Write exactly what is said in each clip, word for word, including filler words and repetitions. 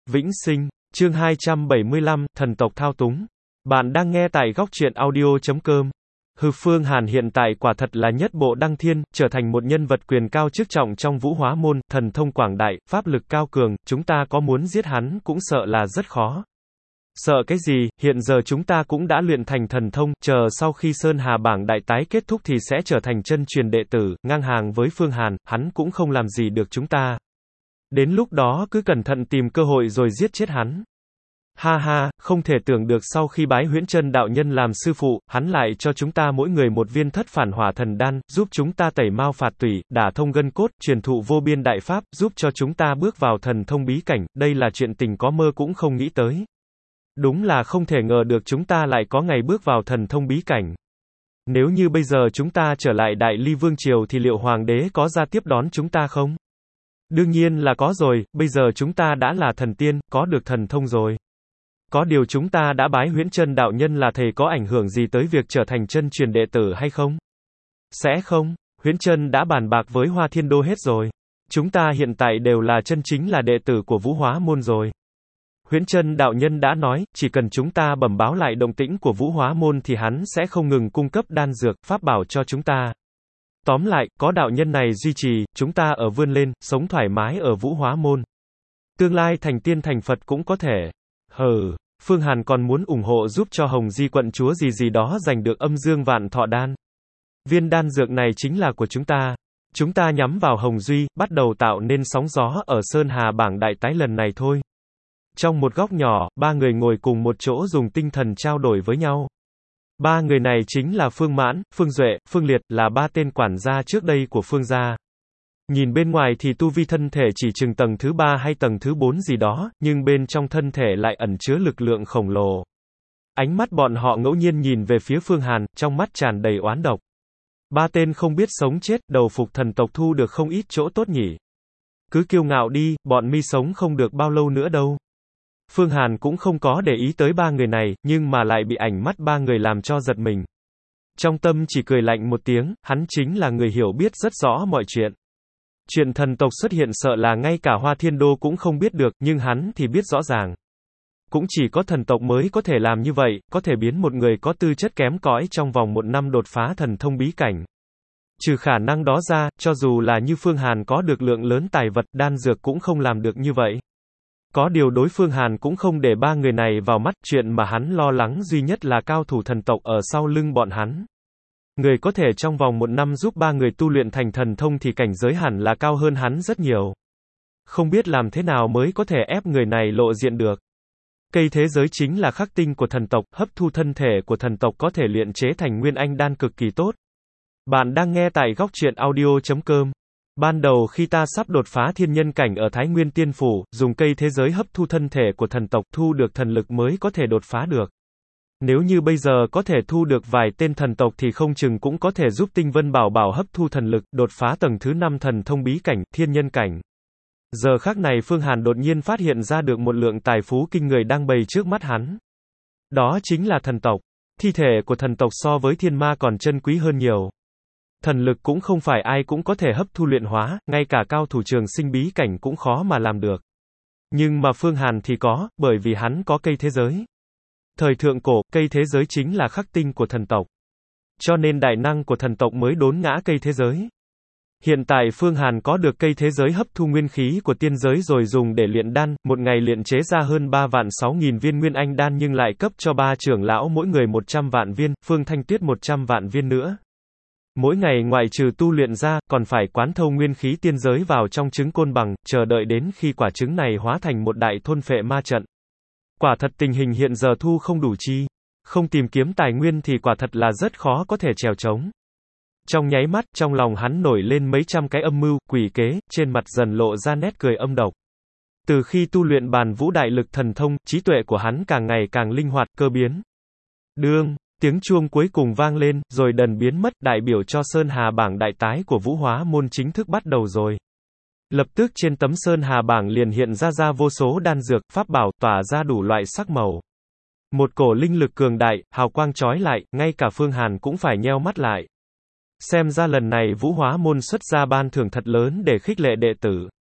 Vĩnh sinh, chương hai trăm bảy mươi lăm, thần tộc thao túng. Bạn đang nghe tại góc truyện audio chấm com. Hư Phương Hàn hiện tại quả thật là nhất bộ đăng thiên, trở thành một nhân vật quyền cao chức trọng trong Vũ Hóa môn, thần thông quảng đại, pháp lực cao cường, chúng ta có muốn giết hắn cũng sợ là rất khó. Sợ cái gì, hiện giờ chúng ta cũng đã luyện thành thần thông, chờ sau khi Sơn Hà bảng đại tái kết thúc thì sẽ trở thành chân truyền đệ tử, ngang hàng với Phương Hàn, hắn cũng không làm gì được chúng ta. Đến lúc đó cứ cẩn thận tìm cơ hội rồi giết chết hắn. Ha ha, không thể tưởng được sau khi bái Huyễn Chân đạo nhân làm sư phụ, hắn lại cho chúng ta mỗi người một viên thất phản hỏa thần đan, giúp chúng ta tẩy mao phạt tủy, đả thông gân cốt, truyền thụ vô biên đại pháp, giúp cho chúng ta bước vào thần thông bí cảnh, đây là chuyện tình có mơ cũng không nghĩ tới. Đúng là không thể ngờ được chúng ta lại có ngày bước vào thần thông bí cảnh. Nếu như bây giờ chúng ta trở lại Đại Ly Vương Triều thì liệu Hoàng đế có ra tiếp đón chúng ta không? Đương nhiên là có rồi, bây giờ chúng ta đã là thần tiên, có được thần thông rồi. Có điều chúng ta đã bái Huyễn Chân đạo nhân là thầy có ảnh hưởng gì tới việc trở thành chân truyền đệ tử hay không? Sẽ không, Huyễn Chân đã bàn bạc với Hoa Thiên Đô hết rồi. Chúng ta hiện tại đều là chân chính là đệ tử của Vũ Hóa môn rồi. Huyễn Chân đạo nhân đã nói, chỉ cần chúng ta bẩm báo lại động tĩnh của Vũ Hóa môn thì hắn sẽ không ngừng cung cấp đan dược, pháp bảo cho chúng ta. Tóm lại, có đạo nhân này duy trì, chúng ta ở vươn lên, sống thoải mái ở Vũ Hóa môn. Tương lai thành tiên thành Phật cũng có thể. Hừ, Phương Hàn còn muốn ủng hộ giúp cho Hồng Di quận chúa gì gì đó giành được âm dương vạn thọ đan. Viên đan dược này chính là của chúng ta. Chúng ta nhắm vào Hồng Duy, bắt đầu tạo nên sóng gió ở Sơn Hà bảng đại tái lần này thôi. Trong một góc nhỏ, ba người ngồi cùng một chỗ dùng tinh thần trao đổi với nhau. Ba người này chính là Phương Mãn, Phương Duệ, Phương Liệt, là ba tên quản gia trước đây của Phương gia. Nhìn bên ngoài thì tu vi thân thể chỉ chừng tầng thứ ba hay tầng thứ bốn gì đó, nhưng bên trong thân thể lại ẩn chứa lực lượng khổng lồ. Ánh mắt bọn họ ngẫu nhiên nhìn về phía Phương Hàn, trong mắt tràn đầy oán độc. Ba tên không biết sống chết, đầu phục thần tộc thu được không ít chỗ tốt nhỉ. Cứ kiêu ngạo đi, bọn mi sống không được bao lâu nữa đâu. Phương Hàn cũng không có để ý tới ba người này, nhưng mà lại bị ảnh mắt ba người làm cho giật mình. Trong tâm chỉ cười lạnh một tiếng, hắn chính là người hiểu biết rất rõ mọi chuyện. Chuyện thần tộc xuất hiện sợ là ngay cả Hoa Thiên Đô cũng không biết được, nhưng hắn thì biết rõ ràng. Cũng chỉ có thần tộc mới có thể làm như vậy, có thể biến một người có tư chất kém cỏi trong vòng một năm đột phá thần thông bí cảnh. Trừ khả năng đó ra, cho dù là như Phương Hàn có được lượng lớn tài vật, đan dược cũng không làm được như vậy. Có điều đối phương Hàn cũng không để ba người này vào mắt, chuyện mà hắn lo lắng duy nhất là cao thủ thần tộc ở sau lưng bọn hắn. Người có thể trong vòng một năm giúp ba người tu luyện thành thần thông thì cảnh giới hẳn là cao hơn hắn rất nhiều. Không biết làm thế nào mới có thể ép người này lộ diện được. Cây thế giới chính là khắc tinh của thần tộc, hấp thu thân thể của thần tộc có thể luyện chế thành nguyên anh đan cực kỳ tốt. Bạn đang nghe tại góc truyện audio chấm com. Ban đầu khi ta sắp đột phá thiên nhân cảnh ở Thái Nguyên Tiên Phủ, dùng cây thế giới hấp thu thân thể của thần tộc thu được thần lực mới có thể đột phá được. Nếu như bây giờ có thể thu được vài tên thần tộc thì không chừng cũng có thể giúp Tinh Vân Bảo Bảo hấp thu thần lực, đột phá tầng thứ năm thần thông bí cảnh, thiên nhân cảnh. Giờ khắc này Phương Hàn đột nhiên phát hiện ra được một lượng tài phú kinh người đang bày trước mắt hắn. Đó chính là thần tộc. Thi thể của thần tộc so với thiên ma còn chân quý hơn nhiều. Thần lực cũng không phải ai cũng có thể hấp thu luyện hóa, ngay cả cao thủ trường sinh bí cảnh cũng khó mà làm được. Nhưng mà Phương Hàn thì có, bởi vì hắn có cây thế giới. Thời thượng cổ, cây thế giới chính là khắc tinh của thần tộc. Cho nên đại năng của thần tộc mới đốn ngã cây thế giới. Hiện tại Phương Hàn có được cây thế giới hấp thu nguyên khí của tiên giới rồi dùng để luyện đan, một ngày luyện chế ra hơn ba vạn sáu nghìn viên nguyên anh đan nhưng lại cấp cho ba trưởng lão mỗi người một trăm vạn viên, Phương Thanh Tuyết một trăm vạn viên nữa. Mỗi ngày ngoại trừ tu luyện ra, còn phải quán thâu nguyên khí tiên giới vào trong trứng côn bằng, chờ đợi đến khi quả trứng này hóa thành một đại thôn phệ ma trận. Quả thật tình hình hiện giờ thu không đủ chi. Không tìm kiếm tài nguyên thì quả thật là rất khó có thể trèo trống. Trong nháy mắt, trong lòng hắn nổi lên mấy trăm cái âm mưu, quỷ kế, trên mặt dần lộ ra nét cười âm độc. Từ khi tu luyện bàn vũ đại lực thần thông, trí tuệ của hắn càng ngày càng linh hoạt, cơ biến. Đương, tiếng chuông cuối cùng vang lên, rồi đần biến mất, đại biểu cho Sơn Hà bảng đại tái của Vũ Hóa môn chính thức bắt đầu rồi. Lập tức trên tấm Sơn Hà bảng liền hiện ra ra vô số đan dược, pháp bảo, tỏa ra đủ loại sắc màu. Một cổ linh lực cường đại, hào quang chói lại, ngay cả Phương Hàn cũng phải nheo mắt lại. Xem ra lần này Vũ Hóa môn xuất ra ban thưởng thật lớn để khích lệ đệ tử.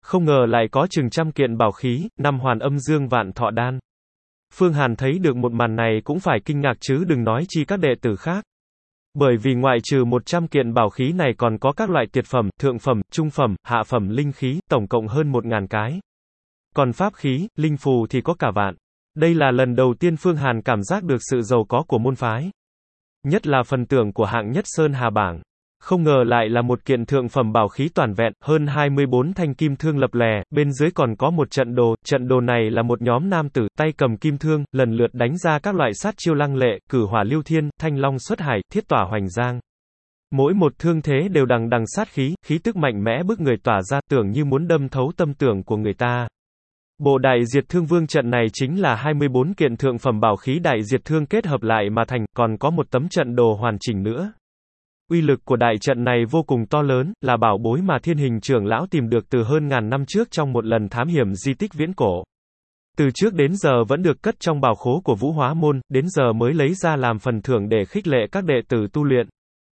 Không ngờ lại có chừng trăm kiện bảo khí, năm hoàn âm dương vạn thọ đan. Phương Hàn thấy được một màn này cũng phải kinh ngạc chứ đừng nói chi các đệ tử khác. Bởi vì ngoại trừ một trăm kiện bảo khí này còn có các loại tuyệt phẩm, thượng phẩm, trung phẩm, hạ phẩm linh khí, tổng cộng hơn một ngàn cái. Còn pháp khí, linh phù thì có cả vạn. Đây là lần đầu tiên Phương Hàn cảm giác được sự giàu có của môn phái. Nhất là phần thưởng của hạng nhất Sơn Hà bảng. Không ngờ lại là một kiện thượng phẩm bảo khí toàn vẹn, hơn hai mươi bốn thanh kim thương lập lè, bên dưới còn có một trận đồ, trận đồ này là một nhóm nam tử, tay cầm kim thương, lần lượt đánh ra các loại sát chiêu lăng lệ, cử hỏa lưu thiên, thanh long xuất hải, thiết tỏa hoành giang. Mỗi một thương thế đều đằng đằng sát khí, khí tức mạnh mẽ bức người tỏa ra, tưởng như muốn đâm thấu tâm tưởng của người ta. Bộ Đại Diệt Thương Vương trận này chính là hai mươi bốn kiện thượng phẩm bảo khí Đại Diệt Thương kết hợp lại mà thành, còn có một tấm trận đồ hoàn chỉnh nữa. Uy lực của đại trận này vô cùng to lớn, là bảo bối mà Thiên Hình trưởng lão tìm được từ hơn ngàn năm trước trong một lần thám hiểm di tích viễn cổ. Từ trước đến giờ vẫn được cất trong bảo khố của Vũ Hóa môn, đến giờ mới lấy ra làm phần thưởng để khích lệ các đệ tử tu luyện.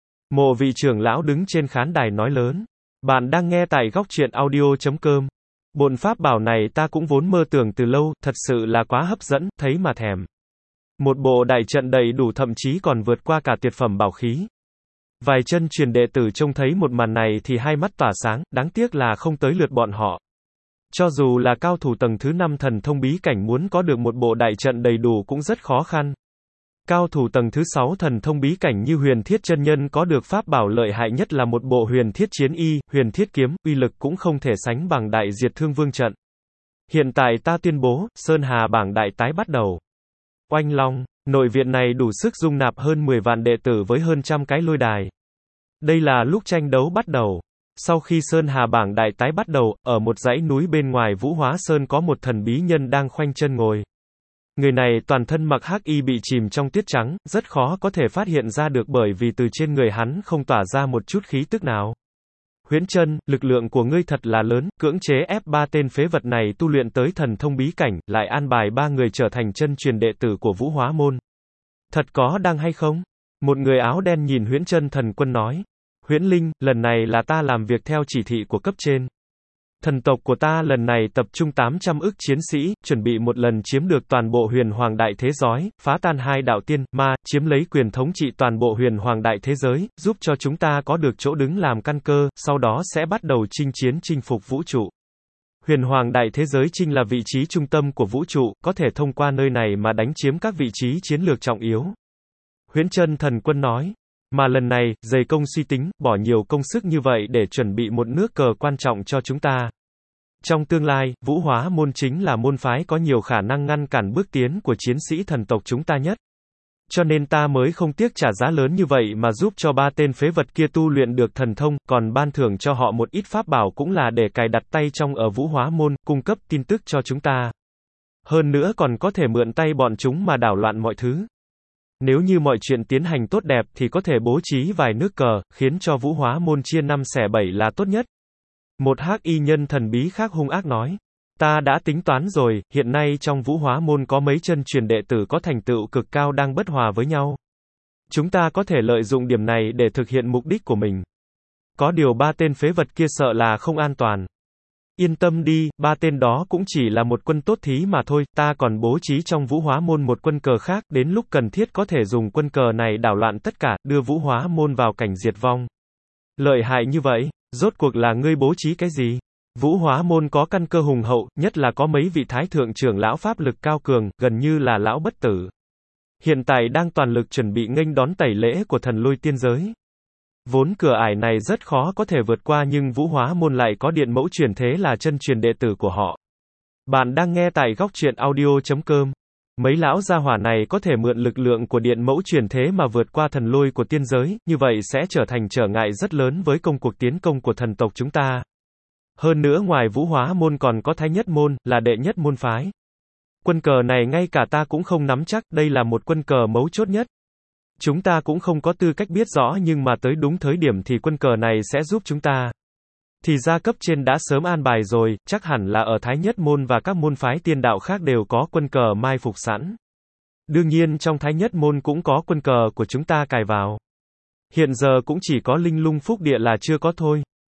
Mộ vị trưởng lão đứng trên khán đài nói lớn. Bạn đang nghe tại góc truyện audio chấm com. Bộn pháp bảo này ta cũng vốn mơ tưởng từ lâu, thật sự là quá hấp dẫn, thấy mà thèm. Một bộ đại trận đầy đủ thậm chí còn vượt qua cả tuyệt phẩm bảo khí. Vài chân truyền đệ tử trông thấy một màn này thì hai mắt tỏa sáng, đáng tiếc là không tới lượt bọn họ. Cho dù là cao thủ tầng thứ năm thần thông bí cảnh muốn có được một bộ đại trận đầy đủ cũng rất khó khăn. Cao thủ tầng thứ sáu thần thông bí cảnh như Huyền Thiết chân nhân có được pháp bảo lợi hại nhất là một bộ Huyền Thiết chiến y, Huyền Thiết kiếm, uy lực cũng không thể sánh bằng Đại Diệt Thương Vương trận. Hiện tại ta tuyên bố, Sơn Hà bảng đại tái bắt đầu. Oanh long, nội viện này đủ sức dung nạp hơn mười vạn đệ tử với hơn trăm cái lôi đài. Đây là lúc tranh đấu bắt đầu. Sau khi Sơn Hà bảng đại tái bắt đầu, ở một dãy núi bên ngoài Vũ Hóa Sơn có một thần bí nhân đang khoanh chân ngồi. Người này toàn thân mặc hắc y bị chìm trong tuyết trắng, rất khó có thể phát hiện ra được bởi vì từ trên người hắn không tỏa ra một chút khí tức nào. Huyễn Chân, lực lượng của ngươi thật là lớn, cưỡng chế ép ba tên phế vật này tu luyện tới thần thông bí cảnh, lại an bài ba người trở thành chân truyền đệ tử của Vũ Hóa môn. Thật có đang hay không? Một người áo đen nhìn Huyễn Chân thần quân nói. Huyễn Linh, lần này là ta làm việc theo chỉ thị của cấp trên. Thần tộc của ta lần này tập trung tám trăm ức chiến sĩ, chuẩn bị một lần chiếm được toàn bộ huyền hoàng đại thế giới, phá tan hai đạo tiên, ma, chiếm lấy quyền thống trị toàn bộ huyền hoàng đại thế giới, giúp cho chúng ta có được chỗ đứng làm căn cơ, sau đó sẽ bắt đầu chinh chiến chinh phục vũ trụ. Huyền hoàng đại thế giới chính là vị trí trung tâm của vũ trụ, có thể thông qua nơi này mà đánh chiếm các vị trí chiến lược trọng yếu. Huyễn Chân thần quân nói. Mà lần này, dày công suy tính, bỏ nhiều công sức như vậy để chuẩn bị một nước cờ quan trọng cho chúng ta. Trong tương lai, Vũ Hóa môn chính là môn phái có nhiều khả năng ngăn cản bước tiến của chiến sĩ thần tộc chúng ta nhất. Cho nên ta mới không tiếc trả giá lớn như vậy mà giúp cho ba tên phế vật kia tu luyện được thần thông, còn ban thưởng cho họ một ít pháp bảo cũng là để cài đặt tay trong ở Vũ Hóa môn, cung cấp tin tức cho chúng ta. Hơn nữa còn có thể mượn tay bọn chúng mà đảo loạn mọi thứ. Nếu như mọi chuyện tiến hành tốt đẹp thì có thể bố trí vài nước cờ, khiến cho Vũ Hóa môn chia năm xẻ bảy là tốt nhất. Một hắc y nhân thần bí khác hung ác nói. Ta đã tính toán rồi, hiện nay trong Vũ Hóa môn có mấy chân truyền đệ tử có thành tựu cực cao đang bất hòa với nhau. Chúng ta có thể lợi dụng điểm này để thực hiện mục đích của mình. Có điều ba tên phế vật kia sợ là không an toàn. Yên tâm đi, ba tên đó cũng chỉ là một quân tốt thí mà thôi, ta còn bố trí trong Vũ Hóa môn một quân cờ khác, đến lúc cần thiết có thể dùng quân cờ này đảo loạn tất cả, đưa Vũ Hóa môn vào cảnh diệt vong. Lợi hại như vậy, rốt cuộc là ngươi bố trí cái gì? Vũ Hóa môn có căn cơ hùng hậu, nhất là có mấy vị thái thượng trưởng lão pháp lực cao cường, gần như là lão bất tử. Hiện tại đang toàn lực chuẩn bị nghênh đón tẩy lễ của thần lôi tiên giới. Vốn cửa ải này rất khó có thể vượt qua nhưng Vũ Hóa môn lại có điện mẫu truyền thế là chân truyền đệ tử của họ. Bạn đang nghe tại góc truyện audio chấm com. Mấy lão gia hỏa này có thể mượn lực lượng của điện mẫu truyền thế mà vượt qua thần lôi của tiên giới, như vậy sẽ trở thành trở ngại rất lớn với công cuộc tiến công của thần tộc chúng ta. Hơn nữa ngoài Vũ Hóa môn còn có Thái Nhất môn, là đệ nhất môn phái. Quân cờ này ngay cả ta cũng không nắm chắc, đây là một quân cờ mấu chốt nhất. Chúng ta cũng không có tư cách biết rõ nhưng mà tới đúng thời điểm thì quân cờ này sẽ giúp chúng ta. Thì ra cấp trên đã sớm an bài rồi, chắc hẳn là ở Thái Nhất môn và các môn phái tiên đạo khác đều có quân cờ mai phục sẵn. Đương nhiên trong Thái Nhất môn cũng có quân cờ của chúng ta cài vào. Hiện giờ cũng chỉ có Linh Lung Phúc Địa là chưa có thôi.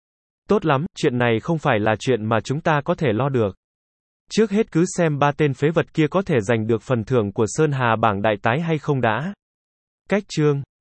Tốt lắm, chuyện này không phải là chuyện mà chúng ta có thể lo được. Trước hết cứ xem ba tên phế vật kia có thể giành được phần thưởng của Sơn Hà bảng đại tái hay không đã. Cách chương